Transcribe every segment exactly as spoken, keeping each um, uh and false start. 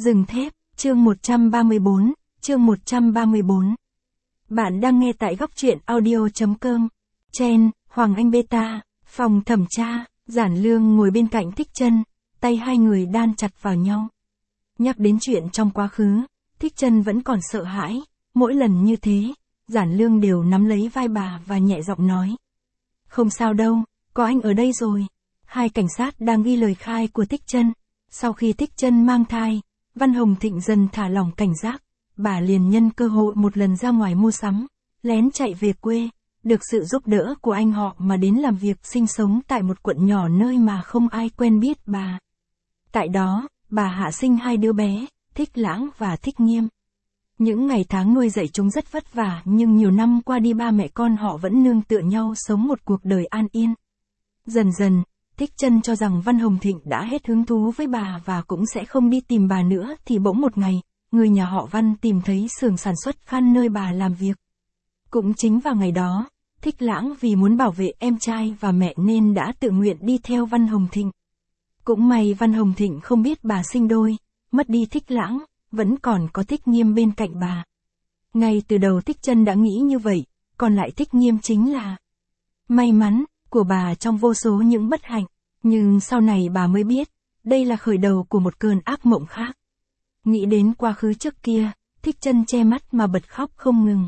Rừng thép, chương một trăm ba mươi bốn, chương một trăm ba mươi bốn. Bạn đang nghe tại góc truyện audio chấm com. Chen, Hoàng Anh Beta, phòng thẩm tra, Giản Lương ngồi bên cạnh Thích Chân, tay hai người đan chặt vào nhau. Nhắc đến chuyện trong quá khứ, Thích Chân vẫn còn sợ hãi, mỗi lần như thế, Giản Lương đều nắm lấy vai bà và nhẹ giọng nói. Không sao đâu, có anh ở đây rồi. Hai cảnh sát đang ghi lời khai của Thích Chân. Sau khi Thích Chân mang thai, Văn Hồng Thịnh dần thả lỏng cảnh giác, bà liền nhân cơ hội một lần ra ngoài mua sắm, lén chạy về quê, được sự giúp đỡ của anh họ mà đến làm việc sinh sống tại một quận nhỏ nơi mà không ai quen biết bà. Tại đó, bà hạ sinh hai đứa bé, Thích Lãng và Thích Nghiêm. Những ngày tháng nuôi dạy chúng rất vất vả, nhưng nhiều năm qua đi ba mẹ con họ vẫn nương tựa nhau sống một cuộc đời an yên. Dần dần, Thích Chân cho rằng Văn Hồng Thịnh đã hết hứng thú với bà và cũng sẽ không đi tìm bà nữa, thì bỗng một ngày, người nhà họ Văn tìm thấy xưởng sản xuất khăn nơi bà làm việc. Cũng chính vào ngày đó, Thích Lãng vì muốn bảo vệ em trai và mẹ nên đã tự nguyện đi theo Văn Hồng Thịnh. Cũng may Văn Hồng Thịnh không biết bà sinh đôi, mất đi Thích Lãng, vẫn còn có Thích Nghiêm bên cạnh bà. Ngay từ đầu Thích Chân đã nghĩ như vậy, còn lại Thích Nghiêm chính là may mắn của bà trong vô số những bất hạnh, nhưng sau này bà mới biết, đây là khởi đầu của một cơn ác mộng khác. Nghĩ đến quá khứ trước kia, Thích Chân che mắt mà bật khóc không ngừng.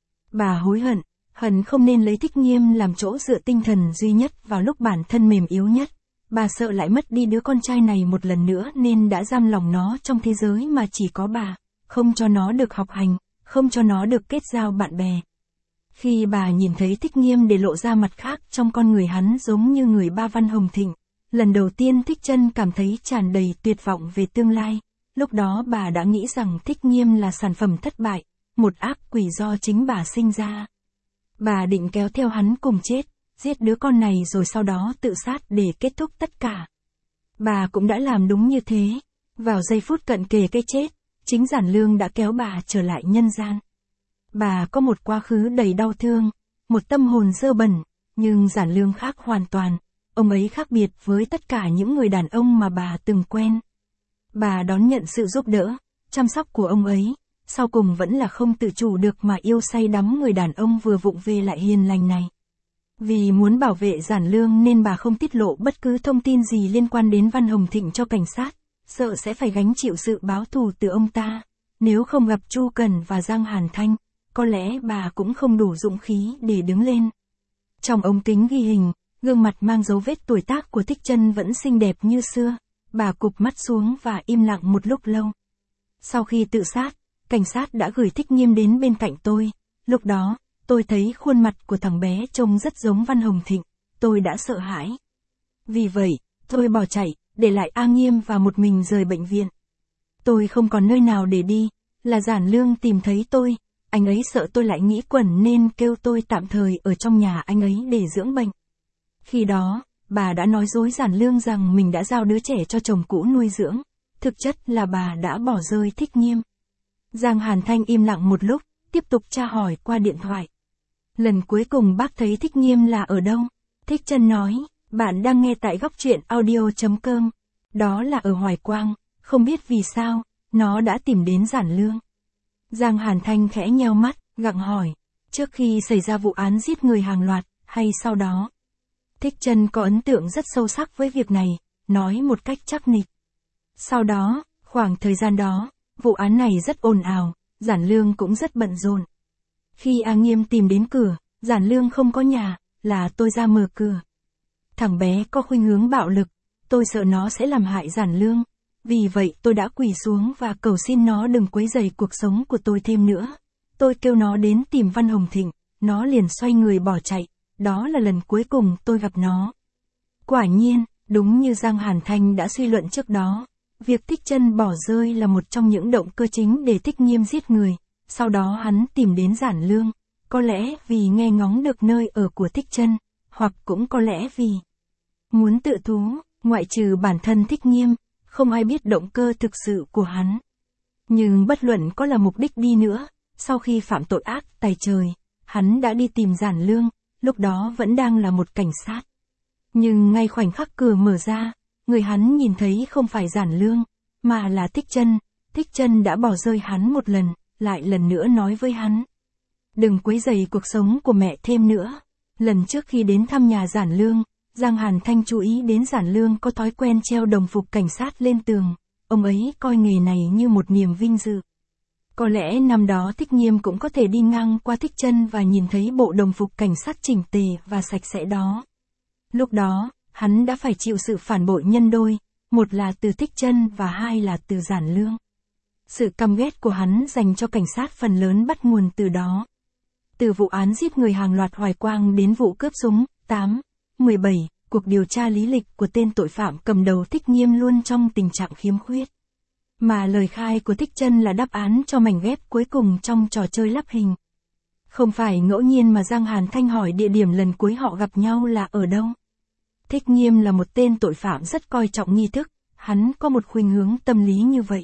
Bà hối hận, hận không nên lấy Thích Nghiêm làm chỗ dựa tinh thần duy nhất vào lúc bản thân mềm yếu nhất. Bà sợ lại mất đi đứa con trai này một lần nữa nên đã giam lòng nó trong thế giới mà chỉ có bà, không cho nó được học hành, không cho nó được kết giao bạn bè. Khi bà nhìn thấy Thích Nghiêm để lộ ra mặt khác trong con người hắn giống như người ba Văn Hồng Thịnh, lần đầu tiên Thích Chân cảm thấy tràn đầy tuyệt vọng về tương lai. Lúc đó bà đã nghĩ rằng Thích Nghiêm là sản phẩm thất bại, một ác quỷ do chính bà sinh ra. Bà định kéo theo hắn cùng chết, giết đứa con này rồi sau đó tự sát để kết thúc tất cả. Bà cũng đã làm đúng như thế. Vào giây phút cận kề cái chết, chính Giản Lương đã kéo bà trở lại nhân gian. Bà có một quá khứ đầy đau thương, một tâm hồn dơ bẩn, nhưng Giản Lương khác hoàn toàn. Ông ấy khác biệt với tất cả những người đàn ông mà bà từng quen. Bà đón nhận sự giúp đỡ, chăm sóc của ông ấy, sau cùng vẫn là không tự chủ được mà yêu say đắm người đàn ông vừa vụng về lại hiền lành này. Vì muốn bảo vệ Giản Lương nên bà không tiết lộ bất cứ thông tin gì liên quan đến Văn Hồng Thịnh cho cảnh sát, sợ sẽ phải gánh chịu sự báo thù từ ông ta. Nếu không gặp Chu Cần và Giang Hàn Thanh, có lẽ bà cũng không đủ dũng khí để đứng lên. Trong ống kính ghi hình, gương mặt mang dấu vết tuổi tác của Thích Chân vẫn xinh đẹp như xưa. Bà cụp mắt xuống và im lặng một lúc lâu. Sau khi tự sát, cảnh sát đã gửi Thích Nghiêm đến bên cạnh tôi. Lúc đó, tôi thấy khuôn mặt của thằng bé trông rất giống Văn Hồng Thịnh. Tôi đã sợ hãi. Vì vậy, tôi bỏ chạy, để lại A Nghiêm và một mình rời bệnh viện. Tôi không còn nơi nào để đi, là Giản Lương tìm thấy tôi. Anh ấy sợ tôi lại nghĩ quẩn nên kêu tôi tạm thời ở trong nhà anh ấy để dưỡng bệnh. Khi đó, bà đã nói dối Giản Lương rằng mình đã giao đứa trẻ cho chồng cũ nuôi dưỡng. Thực chất là bà đã bỏ rơi Thích Nghiêm. Giang Hàn Thanh im lặng một lúc, tiếp tục tra hỏi qua điện thoại. Lần cuối cùng bác thấy Thích Nghiêm là ở đâu? Thích Chân nói, bạn đang nghe tại góc truyện audio chấm com. Đó là ở Hoài Quang, không biết vì sao, nó đã tìm đến Giản Lương. Giang Hàn Thanh khẽ nheo mắt, gặng hỏi, trước khi xảy ra vụ án giết người hàng loạt, hay sau đó? Thích Chân có ấn tượng rất sâu sắc với việc này, nói một cách chắc nịch. Sau đó, khoảng thời gian đó, vụ án này rất ồn ào, Giản Lương cũng rất bận rộn. Khi A Nghiêm tìm đến cửa, Giản Lương không có nhà, là tôi ra mở cửa. Thằng bé có khuynh hướng bạo lực, tôi sợ nó sẽ làm hại Giản Lương. Vì vậy tôi đã quỳ xuống và cầu xin nó đừng quấy rầy cuộc sống của tôi thêm nữa. Tôi kêu nó đến tìm Văn Hồng Thịnh, nó liền xoay người bỏ chạy. Đó là lần cuối cùng tôi gặp nó. Quả nhiên, đúng như Giang Hàn Thanh đã suy luận trước đó, việc Thích Chân bỏ rơi là một trong những động cơ chính để Thích Nghiêm giết người. Sau đó hắn tìm đến Giản Lương, có lẽ vì nghe ngóng được nơi ở của Thích Chân, hoặc cũng có lẽ vì muốn tự thú, ngoại trừ bản thân Thích Nghiêm, không ai biết động cơ thực sự của hắn. Nhưng bất luận có là mục đích đi nữa, sau khi phạm tội ác tày trời, hắn đã đi tìm Giản Lương, lúc đó vẫn đang là một cảnh sát. Nhưng ngay khoảnh khắc cửa mở ra, người hắn nhìn thấy không phải Giản Lương, mà là Thích Chân. Thích Chân đã bỏ rơi hắn một lần, lại lần nữa nói với hắn. Đừng quấy rầy cuộc sống của mẹ thêm nữa. Lần trước khi đến thăm nhà Giản Lương, Giang Hàn Thanh chú ý đến Giản Lương có thói quen treo đồng phục cảnh sát lên tường. Ông ấy coi nghề này như một niềm vinh dự. Có lẽ năm đó Thích Nghiêm cũng có thể đi ngang qua Thích Chân và nhìn thấy bộ đồng phục cảnh sát chỉnh tề và sạch sẽ đó. Lúc đó, hắn đã phải chịu sự phản bội nhân đôi, một là từ Thích Chân và hai là từ Giản Lương. Sự căm ghét của hắn dành cho cảnh sát phần lớn bắt nguồn từ đó. Từ vụ án giết người hàng loạt Hoài Quang đến vụ cướp súng, tám, mười bảy, cuộc điều tra lý lịch của tên tội phạm cầm đầu Thích Nghiêm luôn trong tình trạng khiếm khuyết. Mà lời khai của Thích Chân là đáp án cho mảnh ghép cuối cùng trong trò chơi lắp hình. Không phải ngẫu nhiên mà Giang Hàn Thanh hỏi địa điểm lần cuối họ gặp nhau là ở đâu. Thích Nghiêm là một tên tội phạm rất coi trọng nghi thức, hắn có một khuynh hướng tâm lý như vậy.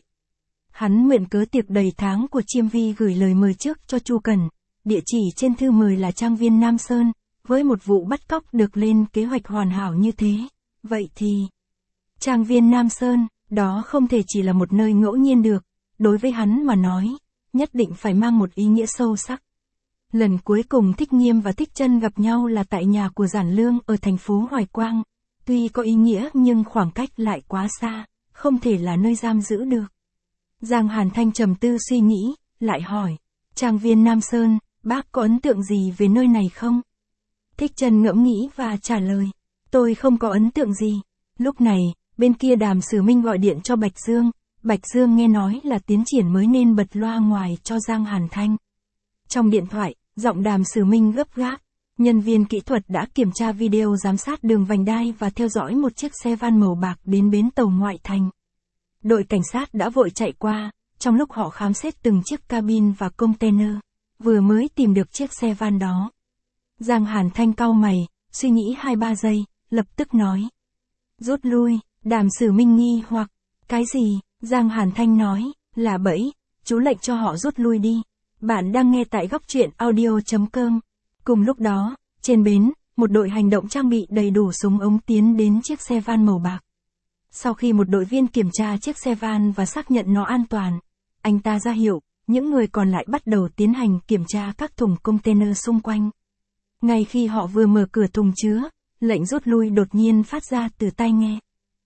Hắn mượn cớ tiệc đầy tháng của Chiêm Vi gửi lời mời trước cho Chu Cần, địa chỉ trên thư mời là trang viên Nam Sơn, với một vụ bắt cóc được lên kế hoạch hoàn hảo như thế. Vậy thì, trang viên Nam Sơn, đó không thể chỉ là một nơi ngẫu nhiên được, đối với hắn mà nói, nhất định phải mang một ý nghĩa sâu sắc. Lần cuối cùng Thích Nghiêm và Thích Chân gặp nhau là tại nhà của Giản Lương ở thành phố Hoài Quang, tuy có ý nghĩa nhưng khoảng cách lại quá xa, không thể là nơi giam giữ được. Giang Hàn Thanh trầm tư suy nghĩ, lại hỏi, trang viên Nam Sơn, bác có ấn tượng gì về nơi này không? Thích Chân ngẫm nghĩ và trả lời, tôi không có ấn tượng gì. Lúc này, bên kia Đàm Sử Minh gọi điện cho Bạch Dương, Bạch Dương nghe nói là tiến triển mới nên bật loa ngoài cho Giang Hàn Thanh. Trong điện thoại, giọng Đàm Sử Minh gấp gáp, nhân viên kỹ thuật đã kiểm tra video giám sát đường vành đai và theo dõi một chiếc xe van màu bạc đến bến tàu ngoại thành. Đội cảnh sát đã vội chạy qua, trong lúc họ khám xét từng chiếc cabin và container, vừa mới tìm được chiếc xe van đó. Giang Hàn Thanh cau mày, suy nghĩ hai ba giây, lập tức nói. Rút lui, Đàm Sử Minh nghi hoặc, cái gì? Giang Hàn Thanh nói, là bẫy, chú lệnh cho họ rút lui đi. Bạn đang nghe tại góc truyện audio chấm com. Cùng lúc đó, trên bến, một đội hành động trang bị đầy đủ súng ống tiến đến chiếc xe van màu bạc. Sau khi một đội viên kiểm tra chiếc xe van và xác nhận nó an toàn, anh ta ra hiệu, những người còn lại bắt đầu tiến hành kiểm tra các thùng container xung quanh. Ngay khi họ vừa mở cửa thùng chứa, lệnh rút lui đột nhiên phát ra từ tai nghe.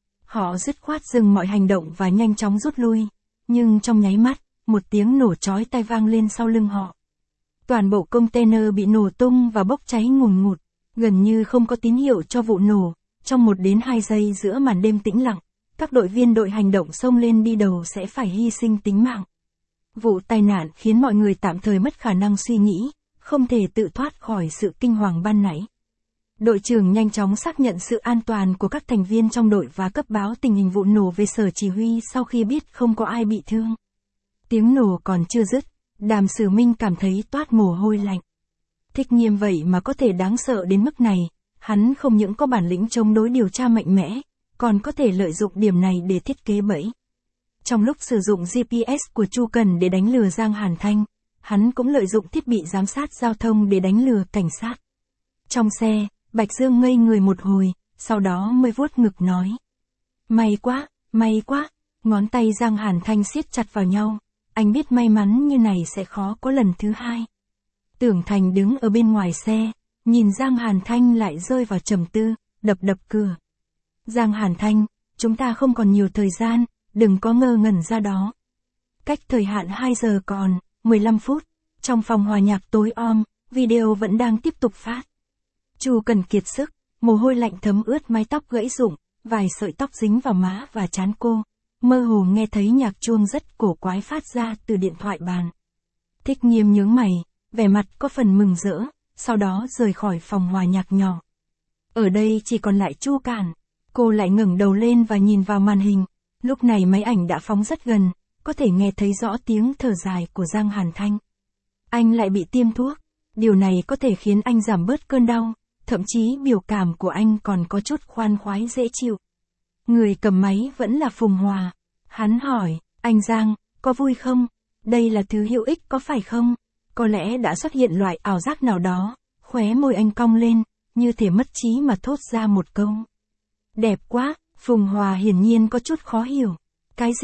Họ dứt khoát dừng mọi hành động và nhanh chóng rút lui, nhưng trong nháy mắt, một tiếng nổ chói tai vang lên sau lưng họ. Toàn bộ container bị nổ tung và bốc cháy ngùn ngụt, gần như không có tín hiệu cho vụ nổ. Trong một đến hai giây giữa màn đêm tĩnh lặng, các đội viên đội hành động xông lên đi đầu sẽ phải hy sinh tính mạng. Vụ tai nạn khiến mọi người tạm thời mất khả năng suy nghĩ, không thể tự thoát khỏi sự kinh hoàng ban nãy. Đội trưởng nhanh chóng xác nhận sự an toàn của các thành viên trong đội và cấp báo tình hình vụ nổ về sở chỉ huy sau khi biết không có ai bị thương. Tiếng nổ còn chưa dứt, Đàm Sử Minh cảm thấy toát mồ hôi lạnh. Thích Nghiêm vậy mà có thể đáng sợ đến mức này, hắn không những có bản lĩnh chống đối điều tra mạnh mẽ, còn có thể lợi dụng điểm này để thiết kế bẫy. Trong lúc sử dụng giê pê ét của Chu Cần để đánh lừa Giang Hàn Thanh, hắn cũng lợi dụng thiết bị giám sát giao thông để đánh lừa cảnh sát. Trong xe, Bạch Dương ngây người một hồi, sau đó mới vuốt ngực nói. May quá, may quá, ngón tay Giang Hàn Thanh siết chặt vào nhau, anh biết may mắn như này sẽ khó có lần thứ hai. Tưởng Thành đứng ở bên ngoài xe, nhìn Giang Hàn Thanh lại rơi vào trầm tư, đập đập cửa. Giang Hàn Thanh, chúng ta không còn nhiều thời gian, đừng có ngơ ngẩn ra đó. Cách thời hạn hai giờ còn, mười lăm phút, trong phòng hòa nhạc tối om, video vẫn đang tiếp tục phát. Chu Cần kiệt sức, mồ hôi lạnh thấm ướt mái tóc gãy rụng, vài sợi tóc dính vào má và trán cô, mơ hồ nghe thấy nhạc chuông rất cổ quái phát ra từ điện thoại bàn. Thích Nghiêm nhướng mày, vẻ mặt có phần mừng rỡ, sau đó rời khỏi phòng hòa nhạc nhỏ. Ở đây chỉ còn lại Chu Cản, cô lại ngẩng đầu lên và nhìn vào màn hình, lúc này máy ảnh đã phóng rất gần, có thể nghe thấy rõ tiếng thở dài của Giang Hàn Thanh. Anh lại bị tiêm thuốc, điều này có thể khiến anh giảm bớt cơn đau, thậm chí biểu cảm của anh còn có chút khoan khoái dễ chịu. Người cầm máy vẫn là Phùng Hòa. Hắn hỏi, anh Giang, có vui không? Đây là thứ hữu ích có phải không? Có lẽ đã xuất hiện loại ảo giác nào đó, khóe môi anh cong lên, như thể mất trí mà thốt ra một câu. Đẹp quá, Phùng Hòa hiển nhiên có chút khó hiểu. Cái gì?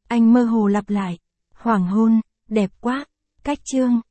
Anh mơ hồ lặp lại. Hoàng hôn, đẹp quá. Cách chương.